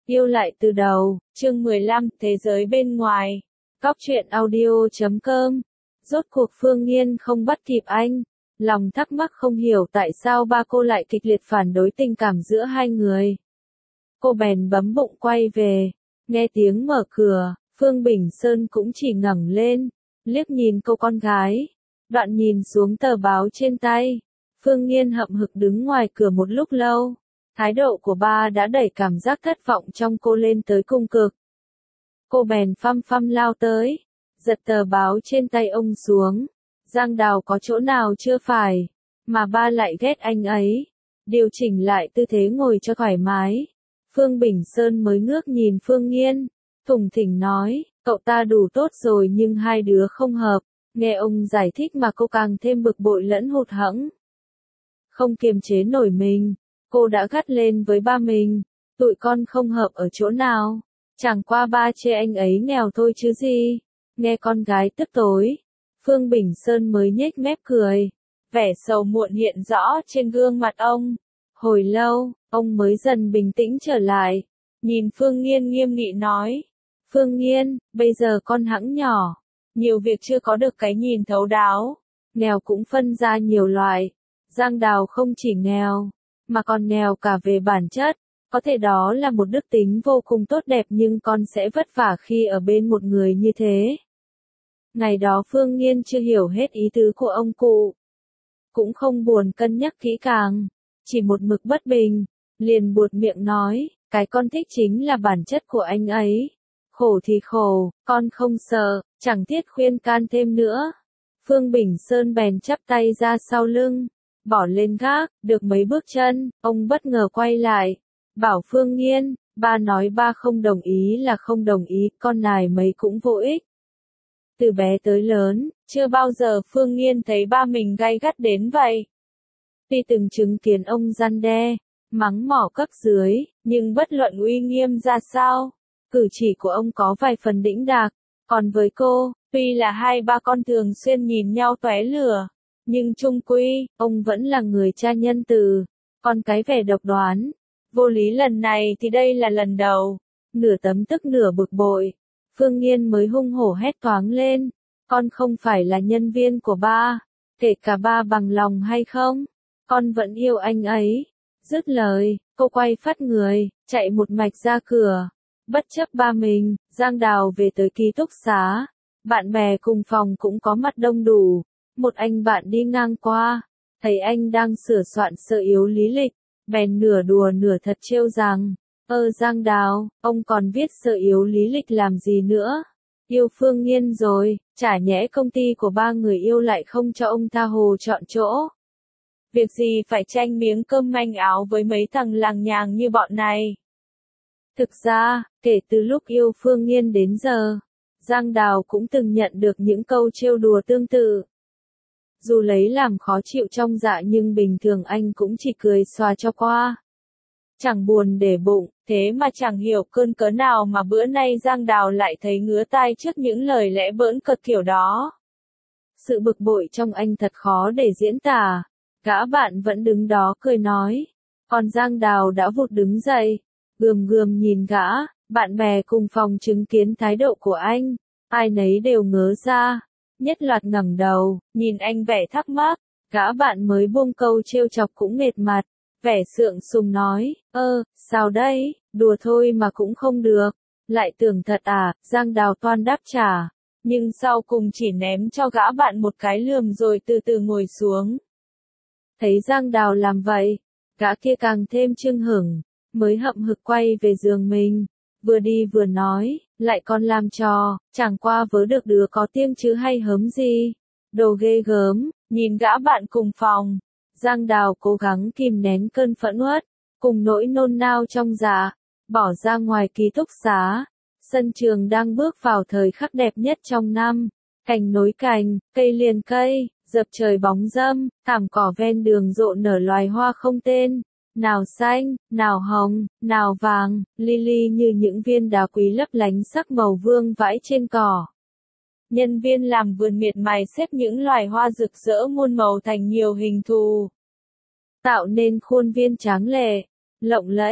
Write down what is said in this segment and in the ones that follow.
Yêu lại từ đầu, chương 15, thế giới bên ngoài. Cóc truyện audio.com. Rốt cuộc Phương Nghiên không bắt kịp anh. Lòng thắc mắc không hiểu tại sao ba cô lại kịch liệt phản đối tình cảm giữa hai người. Cô bèn bấm bụng quay về. Nghe tiếng mở cửa, Phương Bình Sơn cũng chỉ ngẩng lên, liếc nhìn cô con gái. Đoạn nhìn xuống tờ báo trên tay. Phương Nghiên hậm hực đứng ngoài cửa một lúc lâu. Thái độ của ba đã đẩy cảm giác thất vọng trong cô lên tới cung cực. Cô bèn phăm phăm lao tới, giật tờ báo trên tay ông xuống. Giang Đào có chỗ nào chưa phải, mà ba lại ghét anh ấy. Điều chỉnh lại tư thế ngồi cho thoải mái. Phương Bình Sơn mới ngước nhìn Phương Nghiên, thủng thỉnh nói, cậu ta đủ tốt rồi nhưng hai đứa không hợp. Nghe ông giải thích mà cô càng thêm bực bội lẫn hụt hẫng. Không kiềm chế nổi mình, cô đã gắt lên với ba mình, tụi con không hợp ở chỗ nào, chẳng qua ba chê anh ấy nghèo thôi chứ gì. Nghe con gái tức tối, Phương Bình Sơn mới nhếch mép cười, vẻ sầu muộn hiện rõ trên gương mặt ông. Hồi lâu, ông mới dần bình tĩnh trở lại, nhìn Phương Nghiên nghiêm nghị nói, Phương Nghiên, bây giờ con hẵng nhỏ, nhiều việc chưa có được cái nhìn thấu đáo, nghèo cũng phân ra nhiều loại. Giang Đào không chỉ nghèo, mà còn nghèo cả về bản chất. Có thể đó là một đức tính vô cùng tốt đẹp nhưng con sẽ vất vả khi ở bên một người như thế. Ngày đó Phương Nghiên chưa hiểu hết ý tứ của ông cụ. Cũng không buồn cân nhắc kỹ càng, chỉ một mực bất bình, liền buột miệng nói, cái con thích chính là bản chất của anh ấy. Khổ thì khổ, con không sợ, chẳng thiết khuyên can thêm nữa. Phương Bình Sơn bèn chắp tay ra sau lưng, bỏ lên gác, được mấy bước chân, ông bất ngờ quay lại, bảo Phương Nghiên, ba nói ba không đồng ý là không đồng ý, con nài mấy cũng vô ích. Từ bé tới lớn, chưa bao giờ Phương Nghiên thấy ba mình gay gắt đến vậy. Tuy từng chứng kiến ông răn đe, mắng mỏ cấp dưới, nhưng bất luận uy nghiêm ra sao, cử chỉ của ông có vài phần đĩnh đạc. Còn với cô, tuy là hai ba con thường xuyên nhìn nhau tóe lửa, nhưng chung quy, ông vẫn là người cha nhân từ. Còn cái vẻ độc đoán, vô lý lần này thì đây là lần đầu. Nửa tấm tức nửa bực bội, Phương Nghiên mới hung hổ hét toáng lên, con không phải là nhân viên của ba, kể cả ba bằng lòng hay không, con vẫn yêu anh ấy. Dứt lời, cô quay phắt người, chạy một mạch ra cửa. Bất chấp ba mình, Giang Đào về tới ký túc xá. Bạn bè cùng phòng cũng có mặt đông đủ. Một anh bạn đi ngang qua, thấy anh đang sửa soạn sơ yếu lý lịch, bèn nửa đùa nửa thật trêu rằng, Giang Đào, ông còn viết sơ yếu lý lịch làm gì nữa? Yêu Phương Nghiên rồi, chả nhẽ công ty của ba người yêu lại không cho ông tha hồ chọn chỗ. Việc gì phải tranh miếng cơm manh áo với mấy thằng làng nhàng như bọn này. Thực ra, kể từ lúc yêu Phương Nghiên đến giờ, Giang Đào cũng từng nhận được những câu trêu đùa tương tự. Dù lấy làm khó chịu trong dạ nhưng bình thường anh cũng chỉ cười xòa cho qua. Chẳng buồn để bụng, thế mà chẳng hiểu cơn cớ nào mà bữa nay Giang Đào lại thấy ngứa tai trước những lời lẽ bỡn cợt kiểu đó. Sự bực bội trong anh thật khó để diễn tả. Gã bạn vẫn đứng đó cười nói. Còn Giang Đào đã vụt đứng dậy, gườm gườm nhìn gã. Bạn bè cùng phòng chứng kiến thái độ của anh, ai nấy đều ngớ ra. Nhất loạt ngẩng đầu, nhìn anh vẻ thắc mắc. Gã bạn mới buông câu trêu chọc cũng nghệt mặt, vẻ sượng sùng nói, sao đây, đùa thôi mà cũng không được, lại tưởng thật à. Giang Đào toan đáp trả, nhưng sau cùng chỉ ném cho gã bạn một cái lườm rồi từ từ ngồi xuống. Thấy Giang Đào làm vậy, gã kia càng thêm chưng hửng, mới hậm hực quay về giường mình, vừa đi vừa nói, lại còn làm trò, chẳng qua vớ được đứa có tiếng chứ hay hớm gì, đồ ghê gớm. Nhìn gã bạn cùng phòng, Giang Đào cố gắng kìm nén cơn phẫn uất, cùng nỗi nôn nao trong dạ, bỏ ra ngoài ký túc xá. Sân trường đang bước vào thời khắc đẹp nhất trong năm, cành nối cành, cây liền cây, dập trời bóng râm, thảm cỏ ven đường rộ nở loài hoa không tên, nào xanh, nào hồng, nào vàng, lily như những viên đá quý lấp lánh sắc màu vương vãi trên cỏ. Nhân viên làm vườn miệt mài xếp những loài hoa rực rỡ muôn màu thành nhiều hình thù, tạo nên khuôn viên tráng lệ, lộng lẫy.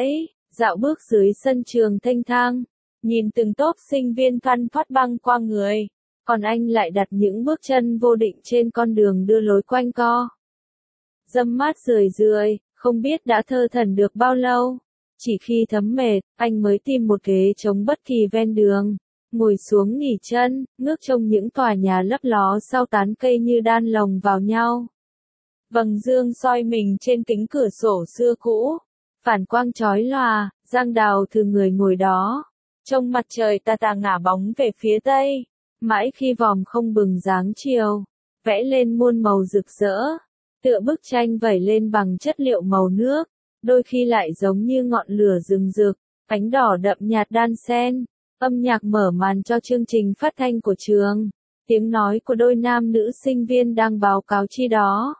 dạo bước dưới sân trường thanh thang, nhìn từng tốp sinh viên phăn phất băng qua người, còn anh lại đặt những bước chân vô định trên con đường đưa lối quanh co. Dâm mát rười rượi, không biết đã thơ thẩn được bao lâu. Chỉ khi thấm mệt, anh mới tìm một ghế trống bất kỳ ven đường, ngồi xuống nghỉ chân, ngước trông những tòa nhà lấp ló sau tán cây như đan lồng vào nhau. Vầng dương soi mình trên kính cửa sổ xưa cũ, phản quang chói lòa. Giang Đào thừ người ngồi đó, trông mặt trời tà tà ngả bóng về phía tây, mãi khi vòm không bừng dáng chiều, vẽ lên muôn màu rực rỡ, tựa bức tranh vẩy lên bằng chất liệu màu nước, đôi khi lại giống như ngọn lửa rừng rực, ánh đỏ đậm nhạt đan xen. Âm nhạc mở màn cho chương trình phát thanh của trường, tiếng nói của đôi nam nữ sinh viên đang báo cáo chi đó.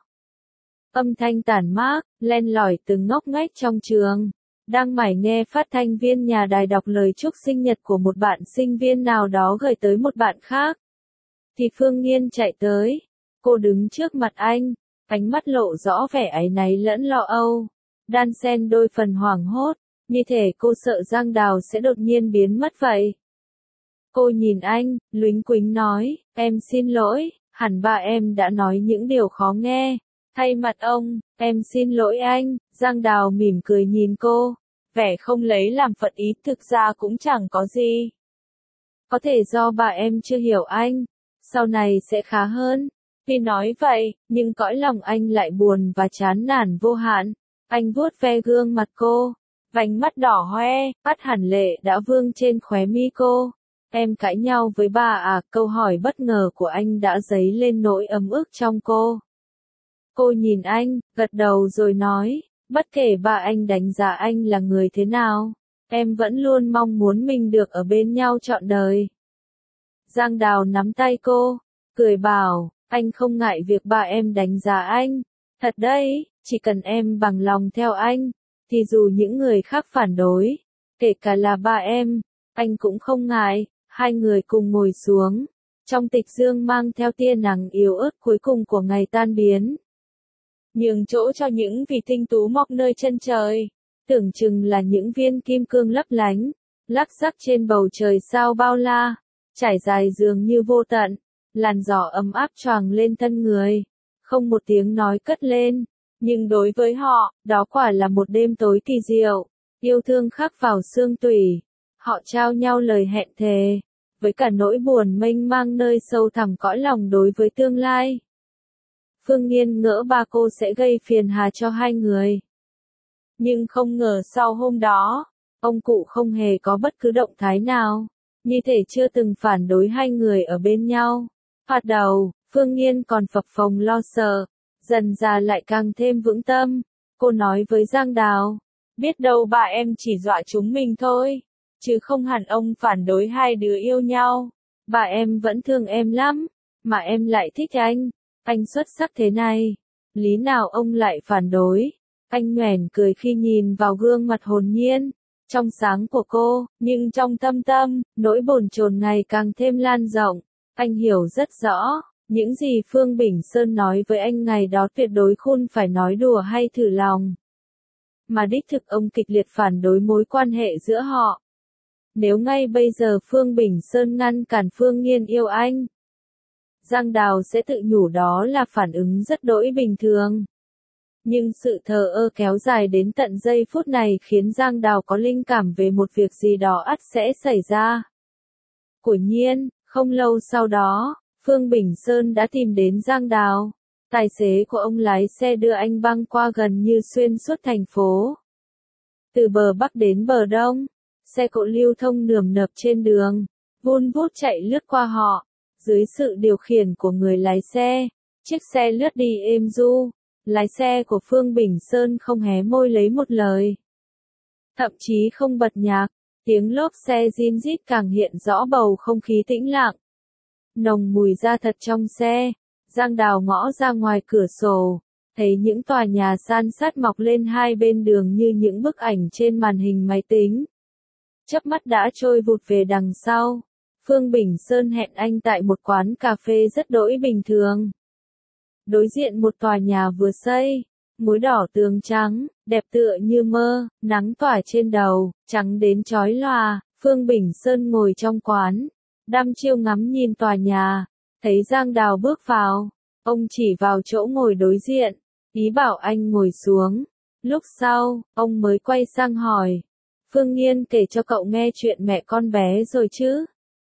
Âm thanh tản mát, len lỏi từng ngóc ngách trong trường, đang mải nghe phát thanh viên nhà đài đọc lời chúc sinh nhật của một bạn sinh viên nào đó gửi tới một bạn khác. Thì Phương Nghiên chạy tới, cô đứng trước mặt anh, ánh mắt lộ rõ vẻ áy náy lẫn lo âu, đan xen đôi phần hoảng hốt, như thể cô sợ Giang Đào sẽ đột nhiên biến mất vậy. Cô nhìn anh, lúnh quính nói, em xin lỗi, hẳn ba em đã nói những điều khó nghe. Thay mặt ông, em xin lỗi anh. Giang Đào mỉm cười nhìn cô, vẻ không lấy làm phật ý, thực ra cũng chẳng có gì. Có thể do bà em chưa hiểu anh, sau này sẽ khá hơn. Vì nói vậy, nhưng cõi lòng anh lại buồn và chán nản vô hạn. Anh vuốt ve gương mặt cô, vành mắt đỏ hoe, mắt hẳn lệ đã vương trên khóe mi cô. Em cãi nhau với bà à? Câu hỏi bất ngờ của anh đã dấy lên nỗi ấm ức trong cô. Cô nhìn anh, gật đầu rồi nói, bất kể ba anh đánh giá anh là người thế nào, em vẫn luôn mong muốn mình được ở bên nhau trọn đời. Giang Đào nắm tay cô, cười bảo, anh không ngại việc ba em đánh giá anh. Thật đấy, chỉ cần em bằng lòng theo anh, thì dù những người khác phản đối, kể cả là ba em, anh cũng không ngại. Hai người cùng ngồi xuống, trong tịch dương mang theo tia nắng yếu ớt cuối cùng của ngày tan biến. Nhường chỗ cho những vì tinh tú mọc nơi chân trời, tưởng chừng là những viên kim cương lấp lánh, lắc rắc trên bầu trời sao bao la, trải dài dường như vô tận, làn gió ấm áp choàng lên thân người, không một tiếng nói cất lên, nhưng đối với họ, đó quả là một đêm tối kỳ diệu, yêu thương khắc vào xương tủy, họ trao nhau lời hẹn thề, với cả nỗi buồn mênh mang nơi sâu thẳm cõi lòng đối với tương lai. Phương Nghiên ngỡ ba cô sẽ gây phiền hà cho hai người. Nhưng không ngờ sau hôm đó, ông cụ không hề có bất cứ động thái nào, như thể chưa từng phản đối hai người ở bên nhau. Thoạt đầu, Phương Nghiên còn phập phồng lo sợ, dần dà lại càng thêm vững tâm. Cô nói với Giang Đào, biết đâu bà em chỉ dọa chúng mình thôi, chứ không hẳn ông phản đối hai đứa yêu nhau. Bà em vẫn thương em lắm, mà em lại thích anh xuất sắc thế này, lý nào ông lại phản đối. Anh nhoẻn cười khi nhìn vào gương mặt hồn nhiên, trong sáng của cô, nhưng trong thâm tâm, nỗi bồn chồn ngày càng thêm lan rộng. Anh hiểu rất rõ, những gì Phương Bình Sơn nói với anh ngày đó tuyệt đối không phải nói đùa hay thử lòng, mà đích thực ông kịch liệt phản đối mối quan hệ giữa họ. Nếu ngay bây giờ Phương Bình Sơn ngăn cản Phương Nghiên yêu anh, Giang Đào sẽ tự nhủ đó là phản ứng rất đỗi bình thường. Nhưng sự thờ ơ kéo dài đến tận giây phút này khiến Giang Đào có linh cảm về một việc gì đó ắt sẽ xảy ra. Quả nhiên, không lâu sau đó, Phương Bình Sơn đã tìm đến Giang Đào. Tài xế của ông lái xe đưa anh băng qua gần như xuyên suốt thành phố. Từ bờ Bắc đến bờ Đông, xe cộ lưu thông nườm nượp trên đường, vun vút chạy lướt qua họ. Dưới sự điều khiển của người lái xe, chiếc xe lướt đi êm du, lái xe của Phương Bình Sơn không hé môi lấy một lời. Thậm chí không bật nhạc, tiếng lốp xe rin rít càng hiện rõ bầu không khí tĩnh lặng. Nồng mùi ra thật trong xe, Giang Đào ngõ ra ngoài cửa sổ, thấy những tòa nhà san sát mọc lên hai bên đường như những bức ảnh trên màn hình máy tính. Chớp mắt đã trôi vụt về đằng sau. Phương Bình Sơn hẹn anh tại một quán cà phê rất đỗi bình thường. Đối diện một tòa nhà vừa xây, Muối đỏ tường trắng, đẹp tựa như mơ, nắng tỏa trên đầu, trắng đến chói lòa. Phương Bình Sơn ngồi trong quán, đăm chiêu ngắm nhìn tòa nhà, thấy Giang Đào bước vào, ông chỉ vào chỗ ngồi đối diện, ý bảo anh ngồi xuống. Lúc sau, ông mới quay sang hỏi, Phương Nghiên kể cho cậu nghe chuyện mẹ con bé rồi chứ?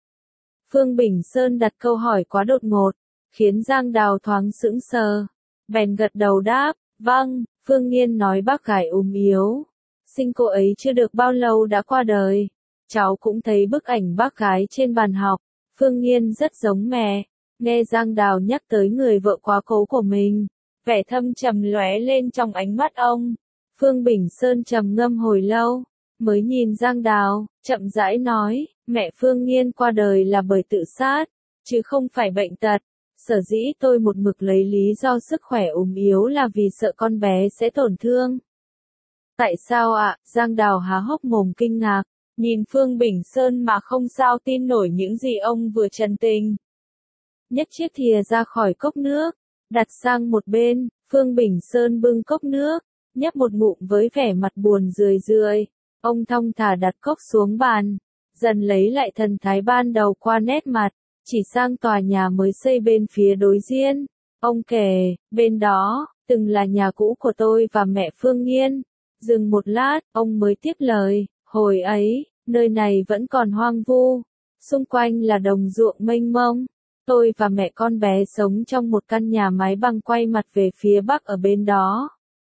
Phương Bình Sơn đặt câu hỏi quá đột ngột, khiến Giang Đào thoáng sững sờ, bèn gật đầu đáp, vâng. Phương Nghiên nói bác gái ốm yếu, sinh cô ấy chưa được bao lâu đã qua đời. Cháu cũng thấy bức ảnh bác gái trên bàn học, Phương Nghiên rất giống mẹ. Nghe Giang Đào nhắc tới người vợ quá cố của mình, vẻ thâm trầm lóe lên trong ánh mắt ông. Phương Bình Sơn trầm ngâm hồi lâu, mới nhìn Giang Đào, chậm rãi nói, mẹ Phương Nghiên qua đời là bởi tự sát, chứ không phải bệnh tật. Sở dĩ tôi một mực lấy lý do sức khỏe ốm yếu là vì sợ con bé sẽ tổn thương. Tại sao ạ? Giang Đào há hốc mồm kinh ngạc, nhìn Phương Bình Sơn mà không sao tin nổi những gì ông vừa trần tình. Nhấc chiếc thìa ra khỏi cốc nước, đặt sang một bên, Phương Bình Sơn bưng cốc nước, nhấp một ngụm với vẻ mặt buồn rười rượi. Ông thong thả đặt cốc xuống bàn, dần lấy lại thần thái ban đầu qua nét mặt, chỉ sang tòa nhà mới xây bên phía đối diện. Ông kể, bên đó, từng là nhà cũ của tôi và mẹ Phương Nghiên. Dừng một lát, ông mới tiếp lời, hồi ấy, nơi này vẫn còn hoang vu, xung quanh là đồng ruộng mênh mông. Tôi và mẹ con bé sống trong một căn nhà mái bằng quay mặt về phía bắc ở bên đó.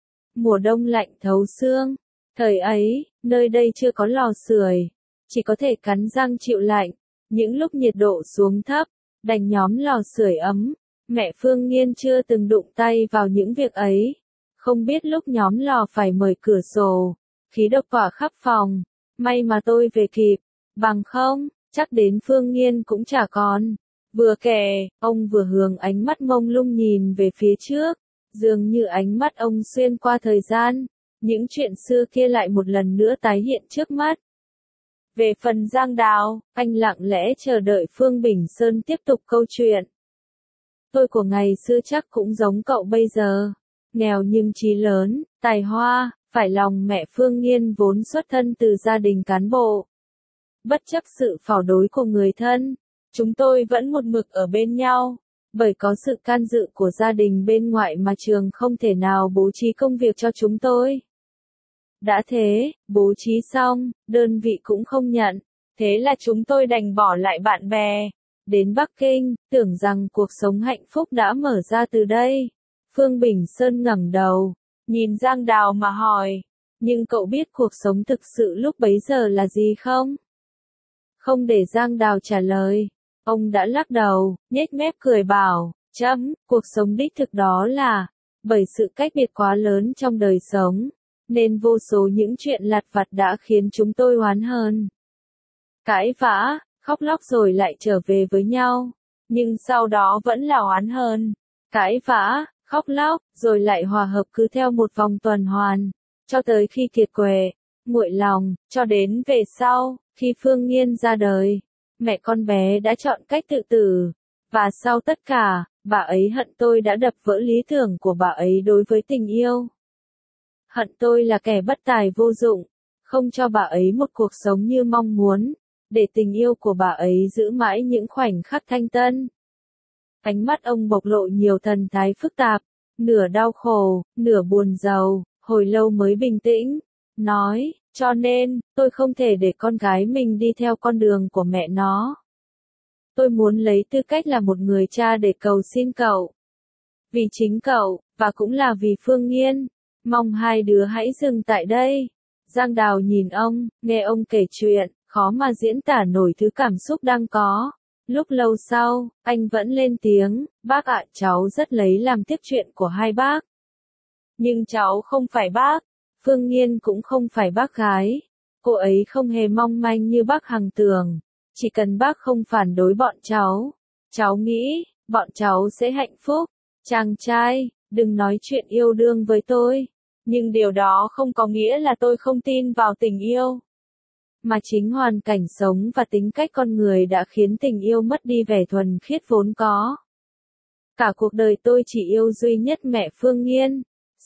Mùa đông lạnh thấu xương, thời ấy, nơi đây chưa có lò sưởi, chỉ có thể cắn răng chịu lạnh. Những lúc nhiệt độ xuống thấp, đành nhóm lò sưởi ấm. Mẹ Phương Nghiên chưa từng đụng tay vào những việc ấy. Không biết lúc nhóm lò phải mở cửa sổ, khí độc tỏa khắp phòng. May mà tôi về kịp, bằng không, chắc đến Phương Nghiên cũng chả còn. Vừa kể, ông vừa hướng ánh mắt mông lung nhìn về phía trước, dường như ánh mắt ông xuyên qua thời gian, những chuyện xưa kia lại một lần nữa tái hiện trước mắt. Về phần Giang Đào, anh lặng lẽ chờ đợi Phương Bình Sơn tiếp tục câu chuyện. Tôi của ngày xưa chắc cũng giống cậu bây giờ, nghèo nhưng chí lớn, tài hoa, phải lòng mẹ Phương Nghiên vốn xuất thân từ gia đình cán bộ. Bất chấp sự phản đối của người thân, chúng tôi vẫn một mực ở bên nhau, bởi có sự can dự của gia đình bên ngoại mà trường không thể nào bố trí công việc cho chúng tôi. Đã thế, bố trí xong, đơn vị cũng không nhận, thế là chúng tôi đành bỏ lại bạn bè, đến Bắc Kinh, tưởng rằng cuộc sống hạnh phúc đã mở ra từ đây. Phương Bình Sơn ngẩng đầu, nhìn Giang Đào mà hỏi, nhưng cậu biết cuộc sống thực sự lúc bấy giờ là gì không? Không để Giang Đào trả lời, ông đã lắc đầu, nhếch mép cười bảo, cuộc sống đích thực đó là, bởi sự cách biệt quá lớn trong đời sống, nên vô số những chuyện lặt vặt đã khiến chúng tôi oán hờn. Cãi vã, khóc lóc rồi lại trở về với nhau, nhưng sau đó vẫn là oán hờn. Cãi vã, khóc lóc, rồi lại hòa hợp cứ theo một vòng tuần hoàn, cho tới khi kiệt quệ, nguội lòng, cho đến về sau, khi Phương Nghiên ra đời, mẹ con bé đã chọn cách tự tử, và sau tất cả, bà ấy hận tôi đã đập vỡ lý tưởng của bà ấy đối với tình yêu. Hận tôi là kẻ bất tài vô dụng, không cho bà ấy một cuộc sống như mong muốn, để tình yêu của bà ấy giữ mãi những khoảnh khắc thanh tân. Ánh mắt ông bộc lộ nhiều thần thái phức tạp, nửa đau khổ, nửa buồn rầu, hồi lâu mới bình tĩnh, nói, cho nên, tôi không thể để con gái mình đi theo con đường của mẹ nó. Tôi muốn lấy tư cách là một người cha để cầu xin cậu. Vì chính cậu, và cũng là vì Phương Nghiên, mong hai đứa hãy dừng tại đây. Giang Đào nhìn ông, nghe ông kể chuyện, khó mà diễn tả nổi thứ cảm xúc đang có. Lúc lâu sau, anh vẫn lên tiếng, bác ạ, cháu rất lấy làm tiếc chuyện của hai bác. Nhưng cháu không phải bác, Phương Nghiên cũng không phải bác gái. Cô ấy không hề mong manh như bác Hằng tưởng. Chỉ cần bác không phản đối bọn cháu nghĩ, bọn cháu sẽ hạnh phúc. Chàng trai, đừng nói chuyện yêu đương với tôi. Nhưng điều đó không có nghĩa là tôi không tin vào tình yêu. Mà chính hoàn cảnh sống và tính cách con người đã khiến tình yêu mất đi vẻ thuần khiết vốn có. Cả cuộc đời tôi chỉ yêu duy nhất mẹ Phương Nghiên.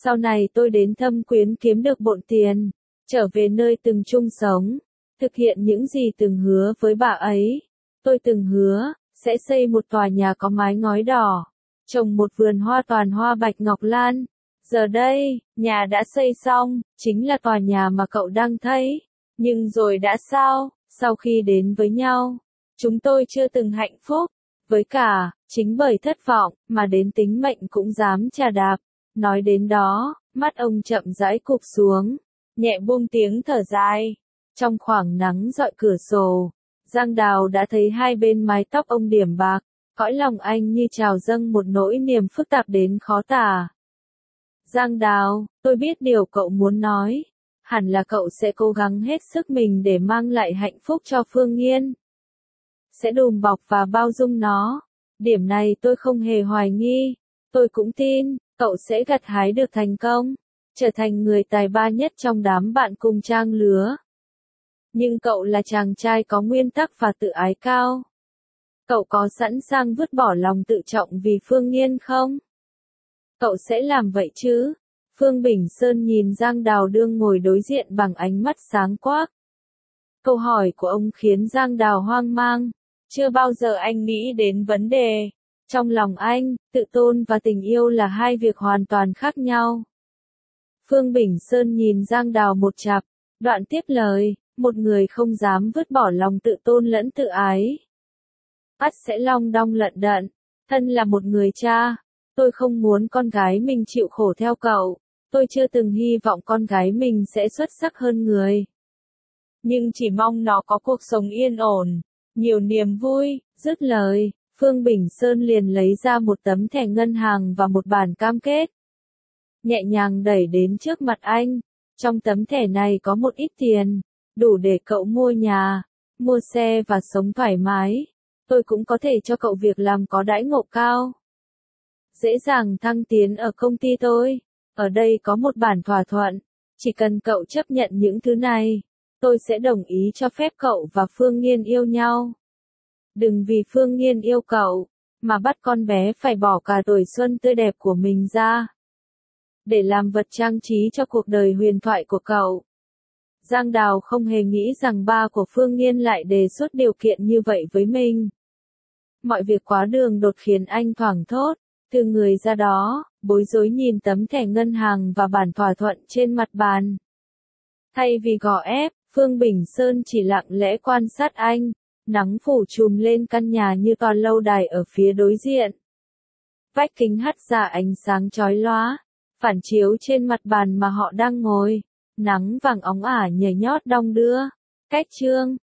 Sau này tôi đến Thâm Quyến kiếm được bộn tiền, trở về nơi từng chung sống, thực hiện những gì từng hứa với bà ấy. Tôi từng hứa, sẽ xây một tòa nhà có mái ngói đỏ, trồng một vườn hoa toàn hoa bạch ngọc lan. Giờ đây, nhà đã xây xong, chính là tòa nhà mà cậu đang thấy. Nhưng rồi đã sao, sau khi đến với nhau, chúng tôi chưa từng hạnh phúc. Với cả, chính bởi thất vọng, mà đến tính mệnh cũng dám chà đạp. Nói đến đó, mắt ông chậm rãi cụp xuống, nhẹ buông tiếng thở dài. Trong khoảng nắng rọi cửa sổ, Giang Đào đã thấy hai bên mái tóc ông điểm bạc, cõi lòng anh như trào dâng một nỗi niềm phức tạp đến khó tả. Giang Đào, tôi biết điều cậu muốn nói. Hẳn là cậu sẽ cố gắng hết sức mình để mang lại hạnh phúc cho Phương Nghiên. Sẽ đùm bọc và bao dung nó. Điểm này tôi không hề hoài nghi. Tôi cũng tin, cậu sẽ gặt hái được thành công, trở thành người tài ba nhất trong đám bạn cùng trang lứa. Nhưng cậu là chàng trai có nguyên tắc và tự ái cao. Cậu có sẵn sàng vứt bỏ lòng tự trọng vì Phương Nghiên không? Cậu sẽ làm vậy chứ? Phương Bình Sơn nhìn Giang Đào đương ngồi đối diện bằng ánh mắt sáng quắc. Câu hỏi của ông khiến Giang Đào hoang mang. Chưa bao giờ anh nghĩ đến vấn đề. Trong lòng anh, tự tôn và tình yêu là hai việc hoàn toàn khác nhau. Phương Bình Sơn nhìn Giang Đào một chặp, đoạn tiếp lời, một người không dám vứt bỏ lòng tự tôn lẫn tự ái, ắt sẽ long đong lận đận. Thân là một người cha, tôi không muốn con gái mình chịu khổ theo cậu. Tôi chưa từng hy vọng con gái mình sẽ xuất sắc hơn người. Nhưng chỉ mong nó có cuộc sống yên ổn, nhiều niềm vui. Dứt lời, Phương Bình Sơn liền lấy ra một tấm thẻ ngân hàng và một bản cam kết. Nhẹ nhàng đẩy đến trước mặt anh. Trong tấm thẻ này có một ít tiền, đủ để cậu mua nhà, mua xe và sống thoải mái. Tôi cũng có thể cho cậu việc làm có đãi ngộ cao, dễ dàng thăng tiến ở công ty tôi. Ở đây có một bản thỏa thuận, chỉ cần cậu chấp nhận những thứ này, tôi sẽ đồng ý cho phép cậu và Phương Nghiên yêu nhau. Đừng vì Phương Nghiên yêu cậu, mà bắt con bé phải bỏ cả tuổi xuân tươi đẹp của mình ra, để làm vật trang trí cho cuộc đời huyền thoại của cậu. Giang Đào không hề nghĩ rằng ba của Phương Nghiên lại đề xuất điều kiện như vậy với mình. Mọi việc quá đường đột khiến anh thoảng thốt, từ người ra đó, bối rối nhìn tấm thẻ ngân hàng và bản thỏa thuận trên mặt bàn. Thay vì gò ép, Phương Bình Sơn chỉ lặng lẽ quan sát anh. Nắng phủ trùm lên căn nhà như tòa lâu đài ở phía đối diện. Vách kính hắt ra ánh sáng chói lóa, phản chiếu trên mặt bàn mà họ đang ngồi. Nắng vàng óng ả nhảy nhót đong đưa. Cách chương